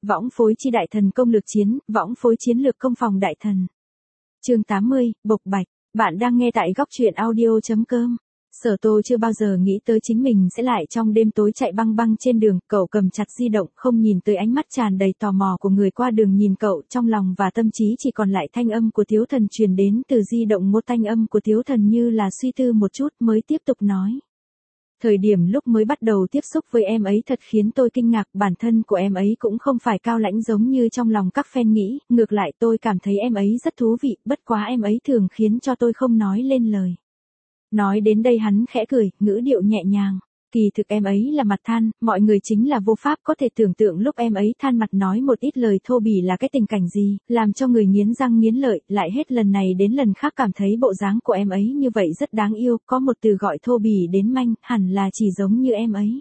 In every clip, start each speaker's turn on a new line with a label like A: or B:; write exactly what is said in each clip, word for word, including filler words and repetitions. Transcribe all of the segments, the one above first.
A: Võng phối chi đại thần công lược chiến, võng phối chiến lược công phòng đại thần. Chương tám mươi, bộc bạch. Bạn đang nghe tại góc truyện audio chấm com. Sở Tô chưa bao giờ nghĩ tới chính mình sẽ lại trong đêm tối chạy băng băng trên đường, cậu cầm chặt di động, không nhìn tới ánh mắt tràn đầy tò mò của người qua đường nhìn cậu, trong lòng và tâm trí chỉ còn lại thanh âm của Tiếu Thần truyền đến từ di động, một thanh âm của Tiếu Thần như là suy tư một chút mới tiếp tục nói. Thời điểm lúc mới bắt đầu tiếp xúc với em ấy thật khiến tôi kinh ngạc, bản thân của em ấy cũng không phải cao lãnh giống như trong lòng các fan nghĩ, ngược lại tôi cảm thấy em ấy rất thú vị, bất quá em ấy thường khiến cho tôi không nói lên lời. Nói đến đây hắn khẽ cười, ngữ điệu nhẹ nhàng. Kỳ thực em ấy là mặt than, mọi người chính là vô pháp có thể tưởng tượng lúc em ấy than mặt nói một ít lời thô bỉ là cái tình cảnh gì, làm cho người nghiến răng nghiến lợi, lại hết lần này đến lần khác cảm thấy bộ dáng của em ấy như vậy rất đáng yêu, có một từ gọi thô bỉ đến manh, hẳn là chỉ giống như em ấy.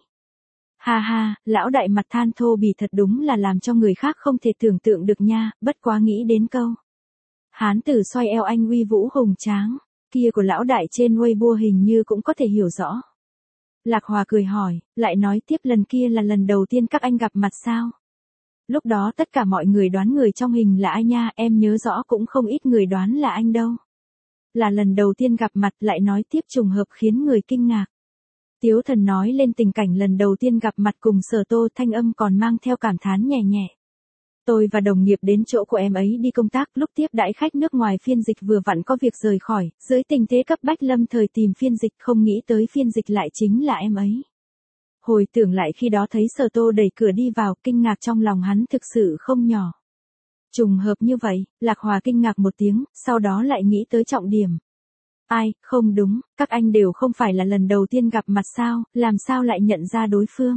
A: Ha ha, lão đại mặt than thô bỉ thật đúng là làm cho người khác không thể tưởng tượng được nha, bất quá nghĩ đến câu. Hán tử xoay eo anh uy vũ hùng tráng, kia của lão đại trên Weibo hình như cũng có thể hiểu rõ. Lạc Hòa cười hỏi, lại nói tiếp lần kia là lần đầu tiên các anh gặp mặt sao? Lúc đó tất cả mọi người đoán người trong hình là ai nha, em nhớ rõ cũng không ít người đoán là anh đâu. Là lần đầu tiên gặp mặt, lại nói tiếp trùng hợp khiến người kinh ngạc. Tiếu Thần nói lên tình cảnh lần đầu tiên gặp mặt cùng Sở Tô, thanh âm còn mang theo cảm thán nhẹ nhẹ. Tôi và đồng nghiệp đến chỗ của em ấy đi công tác, lúc tiếp đãi khách nước ngoài phiên dịch vừa vặn có việc rời khỏi, dưới tình thế cấp bách lâm thời tìm phiên dịch, không nghĩ tới phiên dịch lại chính là em ấy. Hồi tưởng lại khi đó thấy Sở Tô đẩy cửa đi vào, kinh ngạc trong lòng hắn thực sự không nhỏ. Trùng hợp như vậy, Lạc Hòa kinh ngạc một tiếng, sau đó lại nghĩ tới trọng điểm. Ai, không đúng, các anh đều không phải là lần đầu tiên gặp mặt sao, làm sao lại nhận ra đối phương?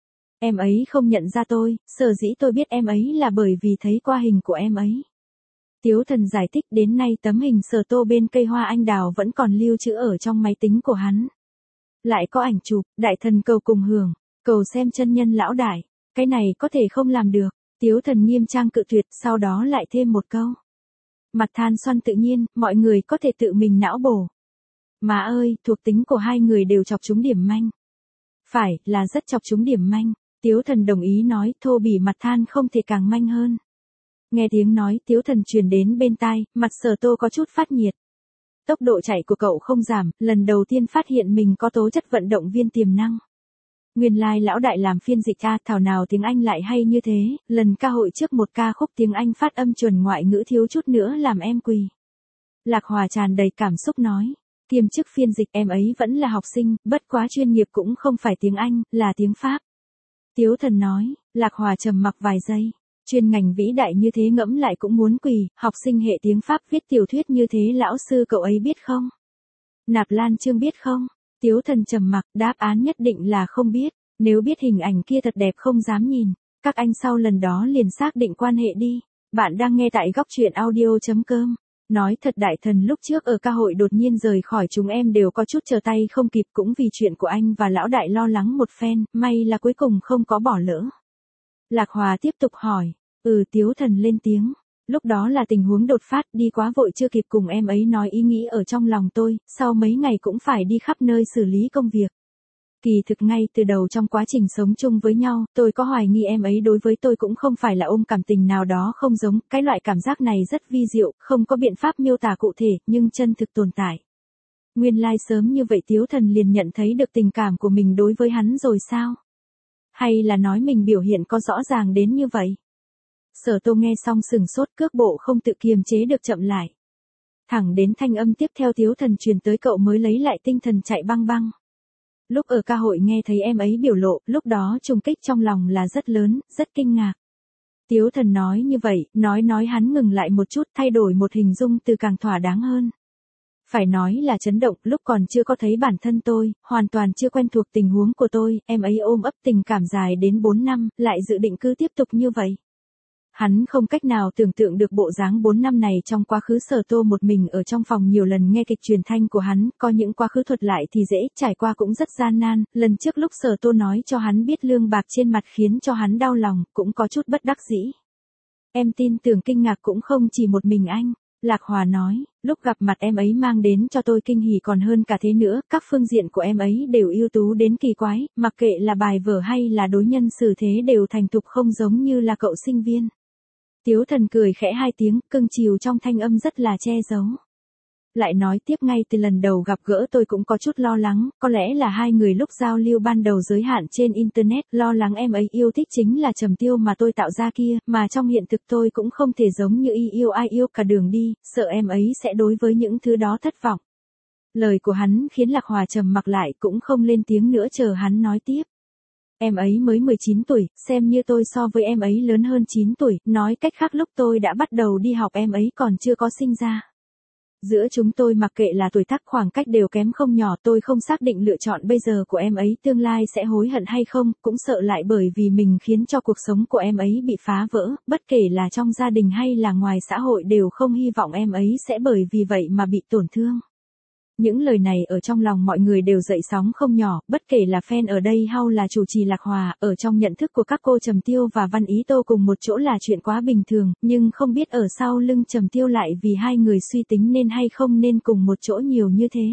A: Em ấy không nhận ra tôi, sở dĩ tôi biết em ấy là bởi vì thấy qua hình của em ấy. Tiếu Thần giải thích, đến nay tấm hình Sở Tô bên cây hoa anh đào vẫn còn lưu trữ ở trong máy tính của hắn. Lại có ảnh chụp, đại thần cầu cùng hưởng, cầu xem chân nhân lão đại, cái này có thể không làm được. Tiếu Thần nghiêm trang cự tuyệt, sau đó lại thêm một câu. Mặt than xoăn tự nhiên, mọi người có thể tự mình não bổ. Má ơi, thuộc tính của hai người đều chọc trúng điểm manh. Phải, là rất chọc trúng điểm manh. Tiếu Thần đồng ý nói, thô bỉ mặt than không thể càng manh hơn. Nghe tiếng nói Tiếu Thần truyền đến bên tai, mặt Sở Tô có chút phát nhiệt. Tốc độ chạy của cậu không giảm, lần đầu tiên phát hiện mình có tố chất vận động viên tiềm năng. Nguyên lai lão đại làm phiên dịch a, thảo nào tiếng Anh lại hay như thế, lần ca hội trước một ca khúc tiếng Anh phát âm chuẩn ngoại ngữ thiếu chút nữa làm em quỳ. Lạc Hòa tràn đầy cảm xúc nói. Kiêm chức phiên dịch em ấy vẫn là học sinh, bất quá chuyên nghiệp cũng không phải tiếng Anh, là tiếng Pháp. Tiếu Thần nói, Lạc Hòa trầm mặc vài giây. Chuyên ngành vĩ đại như thế ngẫm lại cũng muốn quỳ, học sinh hệ tiếng Pháp viết tiểu thuyết như thế lão sư cậu ấy biết không? Nạp Lan Chương biết không? Tiếu Thần trầm mặc, đáp án nhất định là không biết, nếu biết hình ảnh kia thật đẹp không dám nhìn. Các anh sau lần đó liền xác định quan hệ đi. Bạn đang nghe tại góc truyện audio chấm com. Nói thật đại thần lúc trước ở ca hội đột nhiên rời khỏi chúng em đều có chút chờ tay không kịp, cũng vì chuyện của anh và lão đại lo lắng một phen, may là cuối cùng không có bỏ lỡ. Lạc Hòa tiếp tục hỏi, ừ Tiếu Thần lên tiếng, lúc đó là tình huống đột phát, đi quá vội chưa kịp cùng em ấy nói ý nghĩ ở trong lòng tôi, sau mấy ngày cũng phải đi khắp nơi xử lý công việc. Kỳ thực ngay từ đầu trong quá trình sống chung với nhau, tôi có hoài nghi em ấy đối với tôi cũng không phải là ôm cảm tình nào đó không giống, cái loại cảm giác này rất vi diệu, không có biện pháp miêu tả cụ thể, nhưng chân thực tồn tại. Nguyên lai sớm như vậy Tiếu Thần liền nhận thấy được tình cảm của mình đối với hắn rồi sao? Hay là nói mình biểu hiện có rõ ràng đến như vậy? Sở Tô nghe xong sừng sốt, cước bộ không tự kiềm chế được chậm lại. Thẳng đến thanh âm tiếp theo Tiếu Thần truyền tới cậu mới lấy lại tinh thần chạy băng băng. Lúc ở ca hội nghe thấy em ấy biểu lộ, lúc đó trùng kích trong lòng là rất lớn, rất kinh ngạc. Tiếu Thần nói như vậy, nói nói hắn ngừng lại một chút, thay đổi một hình dung từ càng thỏa đáng hơn. Phải nói là chấn động, lúc còn chưa có thấy bản thân tôi, hoàn toàn chưa quen thuộc tình huống của tôi, em ấy ôm ấp tình cảm dài đến bốn năm, lại dự định cứ tiếp tục như vậy. Hắn không cách nào tưởng tượng được bộ dáng bốn năm này trong quá khứ. Sở Tô một mình ở trong phòng nhiều lần nghe kịch truyền thanh của hắn, có những quá khứ thuật lại thì dễ, trải qua cũng rất gian nan, lần trước lúc Sở Tô nói cho hắn biết lương bạc trên mặt khiến cho hắn đau lòng, cũng có chút bất đắc dĩ. Em tin tưởng kinh ngạc cũng không chỉ một mình anh, Lạc Hòa nói, lúc gặp mặt em ấy mang đến cho tôi kinh hỉ còn hơn cả thế nữa, các phương diện của em ấy đều ưu tú đến kỳ quái, mặc kệ là bài vở hay là đối nhân xử thế đều thành thục không giống như là cậu sinh viên. Tiếu Thần cười khẽ hai tiếng, cưng chiều trong thanh âm rất là che giấu. Lại nói tiếp, ngay từ lần đầu gặp gỡ tôi cũng có chút lo lắng, có lẽ là hai người lúc giao lưu ban đầu giới hạn trên Internet, lo lắng em ấy yêu thích chính là Trầm Tiêu mà tôi tạo ra kia, mà trong hiện thực tôi cũng không thể giống như y yêu ai yêu cả đường đi, sợ em ấy sẽ đối với những thứ đó thất vọng. Lời của hắn khiến Lạc Hòa trầm mặc lại, cũng không lên tiếng nữa chờ hắn nói tiếp. Em ấy mới mười chín tuổi, xem như tôi so với em ấy lớn hơn chín tuổi, nói cách khác lúc tôi đã bắt đầu đi học em ấy còn chưa có sinh ra. Giữa chúng tôi mặc kệ là tuổi tác khoảng cách đều kém không nhỏ, tôi không xác định lựa chọn bây giờ của em ấy tương lai sẽ hối hận hay không, cũng sợ lại bởi vì mình khiến cho cuộc sống của em ấy bị phá vỡ, bất kể là trong gia đình hay là ngoài xã hội đều không hy vọng em ấy sẽ bởi vì vậy mà bị tổn thương. Những lời này ở trong lòng mọi người đều dậy sóng không nhỏ, bất kể là fan ở đây hay là chủ trì Lạc Hòa, ở trong nhận thức của các cô Trầm Tiêu và Văn Ý Tô cùng một chỗ là chuyện quá bình thường, nhưng không biết ở sau lưng Trầm Tiêu lại vì hai người suy tính nên hay không nên cùng một chỗ nhiều như thế.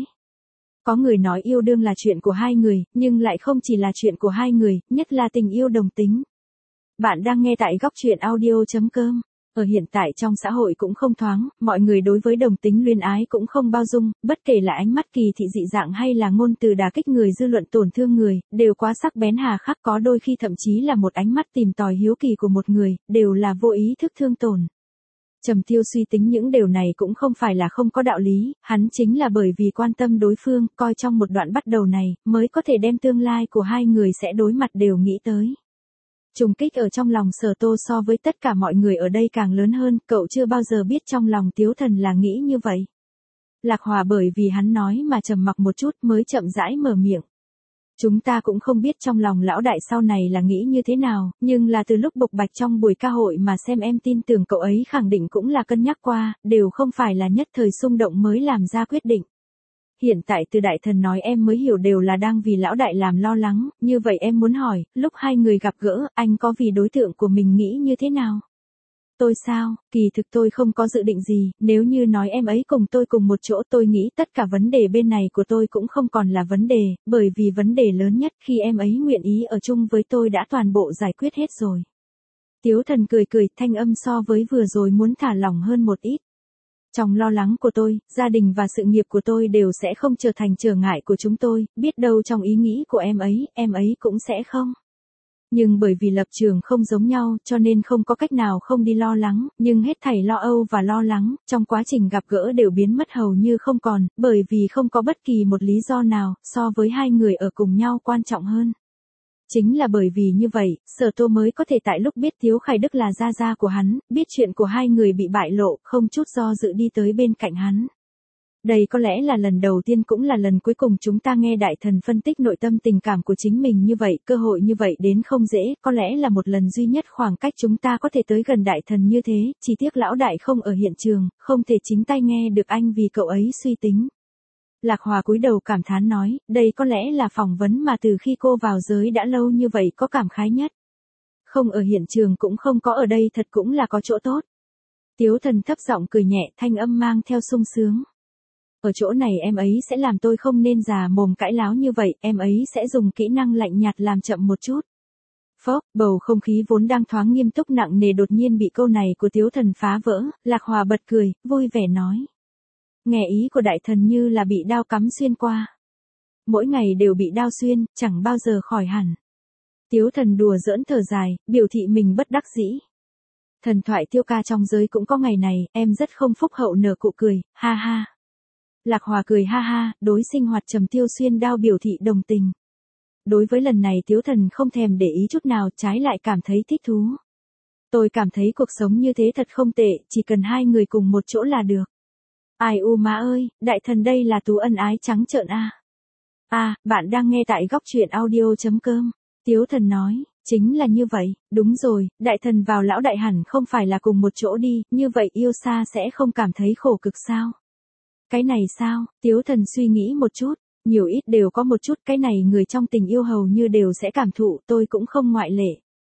A: Có người nói yêu đương là chuyện của hai người, nhưng lại không chỉ là chuyện của hai người, nhất là tình yêu đồng tính. Bạn đang nghe tại góc truyện audio chấm com. Ở hiện tại trong xã hội cũng không thoáng, mọi người đối với đồng tính luyến ái cũng không bao dung, bất kể là ánh mắt kỳ thị dị dạng hay là ngôn từ đả kích người, dư luận tổn thương người, đều quá sắc bén hà khắc, có đôi khi thậm chí là một ánh mắt tìm tòi hiếu kỳ của một người, đều là vô ý thức thương tổn. Trầm Tiêu suy tính những điều này cũng không phải là không có đạo lý, hắn chính là bởi vì quan tâm đối phương, coi trong một đoạn bắt đầu này, mới có thể đem tương lai của hai người sẽ đối mặt đều nghĩ tới. Trùng kích ở trong lòng Sở Tô so với tất cả mọi người ở đây càng lớn hơn, cậu chưa bao giờ biết trong lòng Tiếu Thần là nghĩ như vậy. Lạc Hòa bởi vì hắn nói mà trầm mặc một chút mới chậm rãi mở miệng. Chúng ta cũng không biết trong lòng lão đại sau này là nghĩ như thế nào, nhưng là từ lúc bộc bạch trong buổi ca hội mà xem, em tin tưởng cậu ấy khẳng định cũng là cân nhắc qua, đều không phải là nhất thời xung động mới làm ra quyết định. Hiện tại từ đại thần nói em mới hiểu đều là đang vì lão đại làm lo lắng, như vậy em muốn hỏi, lúc hai người gặp gỡ, anh có vì đối tượng của mình nghĩ như thế nào? Tôi sao, kỳ thực tôi không có dự định gì, nếu như nói em ấy cùng tôi cùng một chỗ, tôi nghĩ tất cả vấn đề bên này của tôi cũng không còn là vấn đề, bởi vì vấn đề lớn nhất khi em ấy nguyện ý ở chung với tôi đã toàn bộ giải quyết hết rồi. Tiếu Thần cười cười, thanh âm so với vừa rồi muốn thả lỏng hơn một ít. Trong lo lắng của tôi, gia đình và sự nghiệp của tôi đều sẽ không trở thành trở ngại của chúng tôi, biết đâu trong ý nghĩ của em ấy, em ấy cũng sẽ không. Nhưng bởi vì lập trường không giống nhau, cho nên không có cách nào không đi lo lắng, nhưng hết thảy lo âu và lo lắng, trong quá trình gặp gỡ đều biến mất hầu như không còn, bởi vì không có bất kỳ một lý do nào, so với hai người ở cùng nhau quan trọng hơn. Chính là bởi vì như vậy, Sở Tô mới có thể tại lúc biết Tiếu Khải Đức là gia gia của hắn, biết chuyện của hai người bị bại lộ, không chút do dự đi tới bên cạnh hắn. Đây có lẽ là lần đầu tiên cũng là lần cuối cùng chúng ta nghe đại thần phân tích nội tâm tình cảm của chính mình như vậy, cơ hội như vậy đến không dễ, có lẽ là một lần duy nhất khoảng cách chúng ta có thể tới gần đại thần như thế, chỉ tiếc lão đại không ở hiện trường, không thể chính tay nghe được anh vì cậu ấy suy tính. Lạc Hòa cúi đầu cảm thán nói, đây có lẽ là phỏng vấn mà từ khi cô vào giới đã lâu như vậy có cảm khái nhất. Không ở hiện trường cũng không có ở đây thật cũng là có chỗ tốt. Tiếu Thần thấp giọng cười nhẹ, thanh âm mang theo sung sướng. Ở chỗ này em ấy sẽ làm tôi không nên già mồm cãi láo như vậy, em ấy sẽ dùng kỹ năng lạnh nhạt làm chậm một chút. Phốc, bầu không khí vốn đang thoáng nghiêm túc nặng nề đột nhiên bị câu này của Tiếu Thần phá vỡ, Lạc Hòa bật cười, vui vẻ nói. Nghe ý của đại thần như là bị đao cắm xuyên qua. Mỗi ngày đều bị đao xuyên, chẳng bao giờ khỏi hẳn. Tiếu Thần đùa giỡn thở dài, biểu thị mình bất đắc dĩ. Thần thoại tiêu ca trong giới cũng có ngày này, em rất không phúc hậu nở cụ cười, ha ha. Lạc Hòa cười ha ha, đối sinh hoạt Trầm Tiêu xuyên đao biểu thị đồng tình. Đối với lần này Tiếu Thần không thèm để ý chút nào, trái lại cảm thấy thích thú. Tôi cảm thấy cuộc sống như thế thật không tệ, chỉ cần hai người cùng một chỗ là được. Ai u má ơi, đại thần đây là tú ân ái trắng trợn a. À. À, bạn đang nghe tại góc truyện audio chấm com. Tiếu Thần nói, chính là như vậy, đúng rồi, đại thần vào lão đại hẳn không phải là cùng một chỗ đi, như vậy yêu xa sẽ không cảm thấy khổ cực sao? Cái này sao? Tiếu Thần suy nghĩ một chút, nhiều ít đều có một chút, cái này người trong tình yêu hầu như đều sẽ cảm thụ, tôi cũng không ngoại lệ.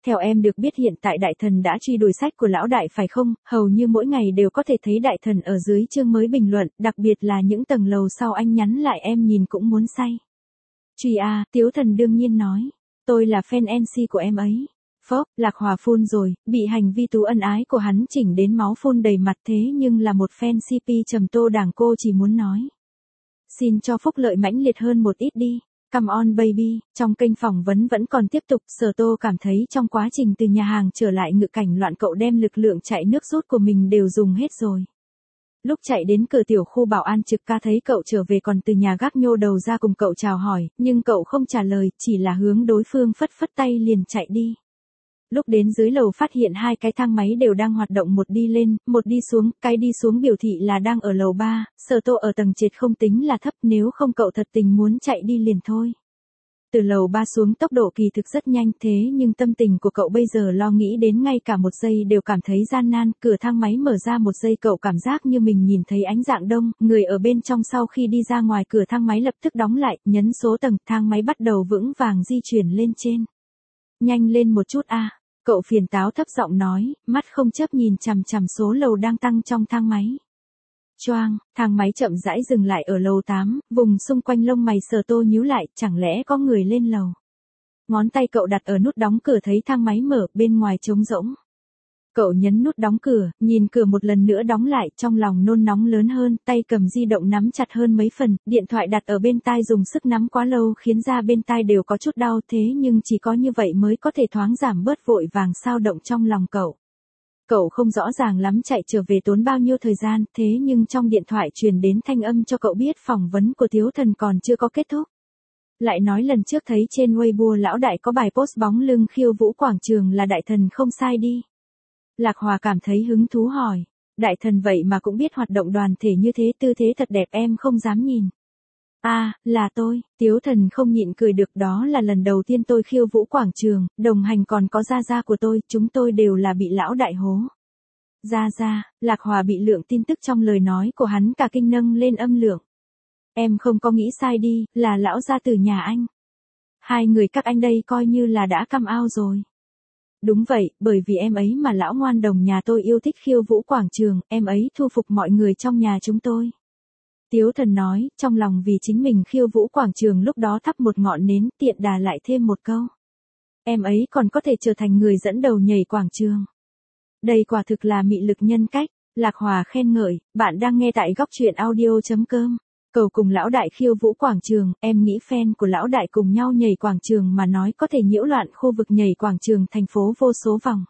A: Theo em được biết hiện tại đại thần đã truy đuổi sách của lão đại phải không, hầu như mỗi ngày đều có thể thấy đại thần ở dưới chương mới bình luận, đặc biệt là những tầng lầu sau anh nhắn lại em nhìn cũng muốn say. Truy à, Tiếu Thần đương nhiên nói, tôi là fan en xê của em ấy. Phốc, Lạc Hòa phun rồi, bị hành vi tú ân ái của hắn chỉnh đến máu phun đầy mặt thế nhưng là một fan xê pê trầm Tô Đảng cô chỉ muốn nói. Xin cho phúc lợi mãnh liệt hơn một ít đi. Come on baby, trong kênh phỏng vấn vẫn còn tiếp tục, Sở Tô cảm thấy trong quá trình từ nhà hàng trở lại ngự cảnh loạn cậu đem lực lượng chạy nước rút của mình đều dùng hết rồi. Lúc chạy đến cửa tiểu khu bảo an trực ca thấy cậu trở về còn từ nhà gác nhô đầu ra cùng cậu chào hỏi, nhưng cậu không trả lời, chỉ là hướng đối phương phất phất tay liền chạy đi. Lúc đến dưới lầu phát hiện hai cái thang máy đều đang hoạt động, một đi lên, một đi xuống, cái đi xuống biểu thị là đang ở lầu ba, Sở Tô ở tầng trệt không tính là thấp, nếu không cậu thật tình muốn chạy đi liền thôi. Từ lầu ba xuống tốc độ kỳ thực rất nhanh thế nhưng tâm tình của cậu bây giờ lo nghĩ đến ngay cả một giây đều cảm thấy gian nan, cửa thang máy mở ra một giây cậu cảm giác như mình nhìn thấy ánh dạng đông, người ở bên trong sau khi đi ra ngoài cửa thang máy lập tức đóng lại, nhấn số tầng, thang máy bắt đầu vững vàng di chuyển lên trên. Nhanh lên một chút a. Cậu phiền táo thấp giọng nói, mắt không chớp nhìn chằm chằm số lầu đang tăng trong thang máy. Choang, thang máy chậm rãi dừng lại ở lầu tám, vùng xung quanh lông mày Sở Tô nhíu lại, chẳng lẽ có người lên lầu. Ngón tay cậu đặt ở nút đóng cửa thấy thang máy mở, bên ngoài trống rỗng. Cậu nhấn nút đóng cửa, nhìn cửa một lần nữa đóng lại, trong lòng nôn nóng lớn hơn, tay cầm di động nắm chặt hơn mấy phần, điện thoại đặt ở bên tai dùng sức nắm quá lâu khiến da bên tai đều có chút đau thế nhưng chỉ có như vậy mới có thể thoáng giảm bớt vội vàng sao động trong lòng cậu. Cậu không rõ ràng lắm chạy trở về tốn bao nhiêu thời gian, thế nhưng trong điện thoại truyền đến thanh âm cho cậu biết phỏng vấn của Tiếu Thần còn chưa có kết thúc. Lại nói lần trước thấy trên Weibo lão đại có bài post bóng lưng khiêu vũ quảng trường là đại thần không sai đi. Lạc Hòa cảm thấy hứng thú hỏi, đại thần vậy mà cũng biết hoạt động đoàn thể như thế, tư thế thật đẹp em không dám nhìn. À, là tôi, Tiếu Thần không nhịn cười được, đó là lần đầu tiên tôi khiêu vũ quảng trường, đồng hành còn có gia gia của tôi, chúng tôi đều là bị lão đại hố. Gia gia, Lạc Hòa bị lượng tin tức trong lời nói của hắn cả kinh nâng lên âm lượng. Em không có nghĩ sai đi, là lão gia từ nhà anh. Hai người các anh đây coi như là đã come out rồi. Đúng vậy, bởi vì em ấy mà lão ngoan đồng nhà tôi yêu thích khiêu vũ quảng trường, em ấy thu phục mọi người trong nhà chúng tôi. Tiếu Thần nói, trong lòng vì chính mình khiêu vũ quảng trường lúc đó thắp một ngọn nến, tiện đà lại thêm một câu. Em ấy còn có thể trở thành người dẫn đầu nhảy quảng trường. Đây quả thực là mị lực nhân cách, Lạc Hòa khen ngợi, bạn đang nghe tại góc truyện audio chấm com. Cầu cùng lão đại khiêu vũ quảng trường, em nghĩ fan của lão đại cùng nhau nhảy quảng trường mà nói có thể nhiễu loạn khu vực nhảy quảng trường thành phố vô số vòng.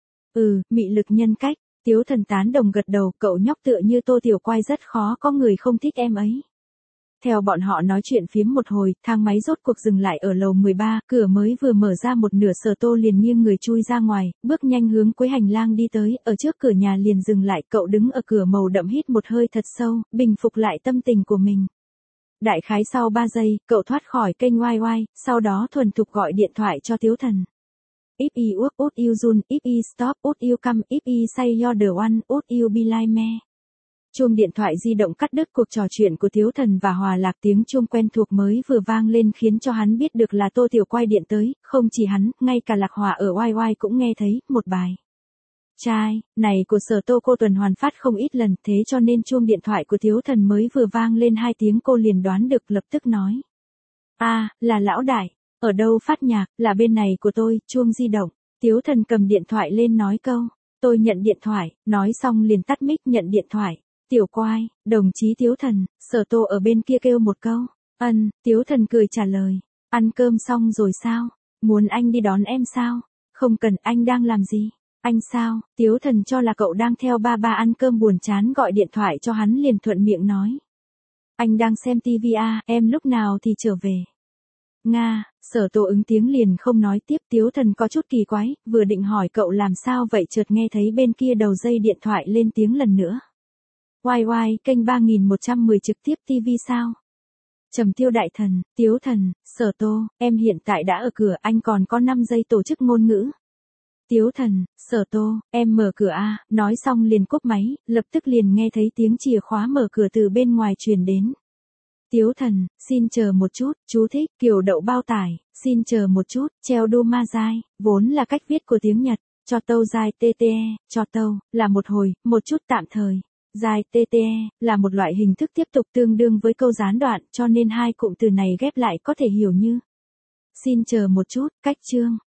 A: Ừ, mị lực nhân cách, Tiếu Thần tán đồng gật đầu, cậu nhóc tựa như Tô Tiểu Quai rất khó có người không thích em ấy. Theo bọn họ nói chuyện phiếm một hồi, thang máy rốt cuộc dừng lại ở lầu mười ba, cửa mới vừa mở ra một nửa Sở Tô liền nghiêng người chui ra ngoài, bước nhanh hướng cuối hành lang đi tới, ở trước cửa nhà liền dừng lại, cậu đứng ở cửa màu đậm hít một hơi thật sâu, bình phục lại tâm tình của mình. Đại khái sau ba giây, cậu thoát khỏi kênh oai oai, sau đó thuần thục gọi điện thoại cho Tiếu Thần. If you work, would you run, if you stop, would you come, if you say you're the one, would you be like me? Chuông điện thoại di động cắt đứt cuộc trò chuyện của Tiếu Thần và Hòa Lạc, tiếng chuông quen thuộc mới vừa vang lên khiến cho hắn biết được là Tô Tiểu Quai điện tới, không chỉ hắn, ngay cả Lạc Hòa ở oai oai cũng nghe thấy, một bài. Trai, này của Sở Tô cô tuần hoàn phát không ít lần, thế cho nên chuông điện thoại của Tiếu Thần mới vừa vang lên hai tiếng cô liền đoán được, lập tức nói. À, là lão đại, ở đâu phát nhạc, là bên này của tôi, chuông di động. Tiếu Thần cầm điện thoại lên nói câu, tôi nhận điện thoại, nói xong liền tắt mic nhận điện thoại. Tiểu Quai, đồng chí Tiếu Thần, Sở Tô ở bên kia kêu một câu. Ân, Tiếu Thần cười trả lời. Ăn cơm xong rồi sao? Muốn anh đi đón em sao? Không cần, anh đang làm gì? Anh sao? Tiếu Thần cho là cậu đang theo ba ba ăn cơm buồn chán gọi điện thoại cho hắn liền thuận miệng nói. Anh đang xem tivi à, em lúc nào thì trở về. Nga, Sở Tô ứng tiếng liền không nói tiếp. Tiếu Thần có chút kỳ quái, vừa định hỏi cậu làm sao vậy chợt nghe thấy bên kia đầu dây điện thoại lên tiếng lần nữa. Oai oai, kênh ba nghìn một trăm mười trực tiếp tivi sao? Trầm Tiêu đại thần, Tiếu Thần, Sở Tô, em hiện tại đã ở cửa, anh còn có năm giây tổ chức ngôn ngữ. Tiếu Thần, Sở Tô, em mở cửa a, nói xong liền cúp máy, lập tức liền nghe thấy tiếng chìa khóa mở cửa từ bên ngoài truyền đến. Tiếu Thần, xin chờ một chút, chú thích, kiểu đậu bao tải, Xin chờ một chút, treo đu ma dai, vốn là cách viết của tiếng Nhật, cho tâu dai tê tê e, cho tâu, là một hồi, một chút tạm thời. Dai tê tê e, là một loại hình thức tiếp tục tương đương với câu gián đoạn, cho nên hai cụm từ này ghép lại có thể hiểu như. Xin chờ một chút, cách chương.